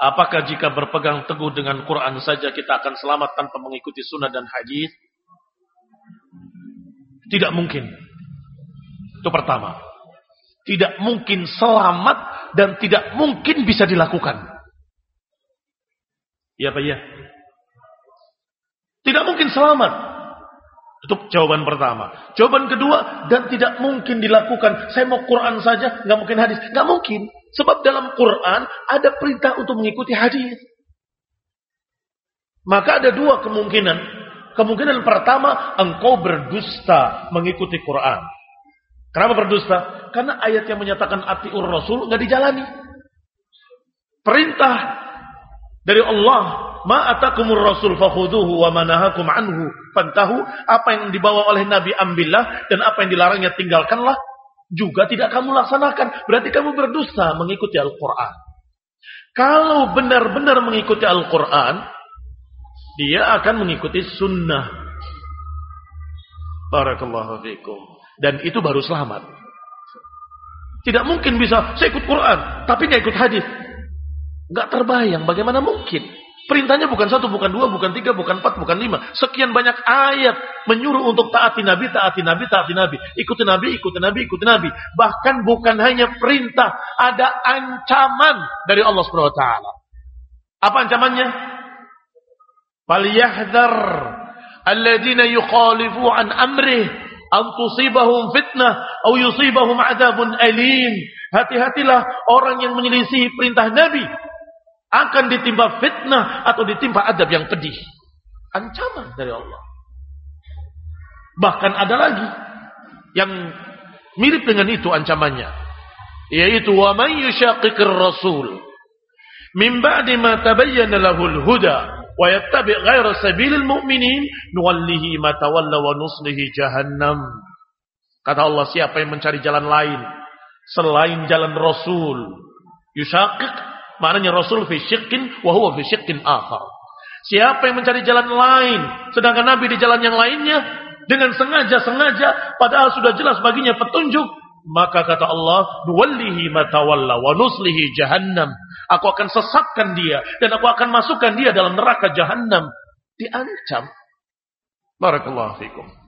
Apakah jika berpegang teguh dengan Quran saja kita akan selamat tanpa mengikuti sunnah dan hadis? Tidak mungkin. Itu pertama. Tidak mungkin selamat dan tidak mungkin bisa dilakukan. Iya Pak ya? Tidak mungkin selamat. Itu jawaban pertama. Jawaban kedua, dan tidak mungkin dilakukan. Saya mau Quran saja, nggak mungkin hadis. Nggak mungkin. Sebab dalam Quran ada perintah untuk mengikuti hadis. Maka ada dua kemungkinan. Kemungkinan pertama, engkau berdusta mengikuti Quran. Kenapa berdusta? Karena ayat yang menyatakan atiur Rasul nggak dijalani. Perintah dari Allah, ma atakumur Rasul fakhuduhu wa manahakum anhu fantahu. Apa yang dibawa oleh Nabi ambillah, dan apa yang dilarangnya tinggalkanlah. Juga tidak kamu laksanakan. Berarti kamu berdusta mengikuti Al-Quran. Kalau benar-benar mengikuti Al-Quran, dia akan mengikuti sunnah. Barakallahu fiikum. Dan itu baru selamat. Tidak mungkin bisa, saya ikut Quran, tapi gak ikut hadis. Gak terbayang, bagaimana mungkin? Perintahnya bukan 1, bukan 2, bukan 3, bukan 4, bukan 5. Sekian banyak ayat menyuruh untuk taati Nabi, taati Nabi, taati Nabi. Ikuti Nabi, ikuti Nabi, ikuti Nabi. Bahkan bukan hanya perintah, ada ancaman dari Allah Subhanahu wa taala. Apa ancamannya? Falyahdhar alladziina yukhalifu an amrih an tusibahum fitnah aw yusibahum adzabun alim. Hati-hatilah orang yang menyelisih perintah Nabi akan ditimpa fitnah atau ditimpa adab yang pedih. Ancaman dari Allah. Bahkan ada lagi yang mirip dengan itu ancamannya, yaitu wa man yushaqiqir rasul min ba'di ma tabayyana lahul huda wa yattabi' ghayra sabilil mu'minin nuwallihi ma tawalla wa nuslihi jahannam. Kata Allah, siapa yang mencari jalan lain selain jalan Rasul, yushaqiq maknanya Rasul fi syiqqin wa huwa fi syiqqin akhar. Siapa yang mencari jalan lain sedangkan Nabi di jalan yang lainnya dengan sengaja padahal sudah jelas baginya petunjuk, maka kata Allah, nuwallihi ma tawalla wa nuslihi jahannam. Aku akan sesatkan dia dan aku akan masukkan dia dalam neraka jahannam. Diancam. Barakallahu fikum.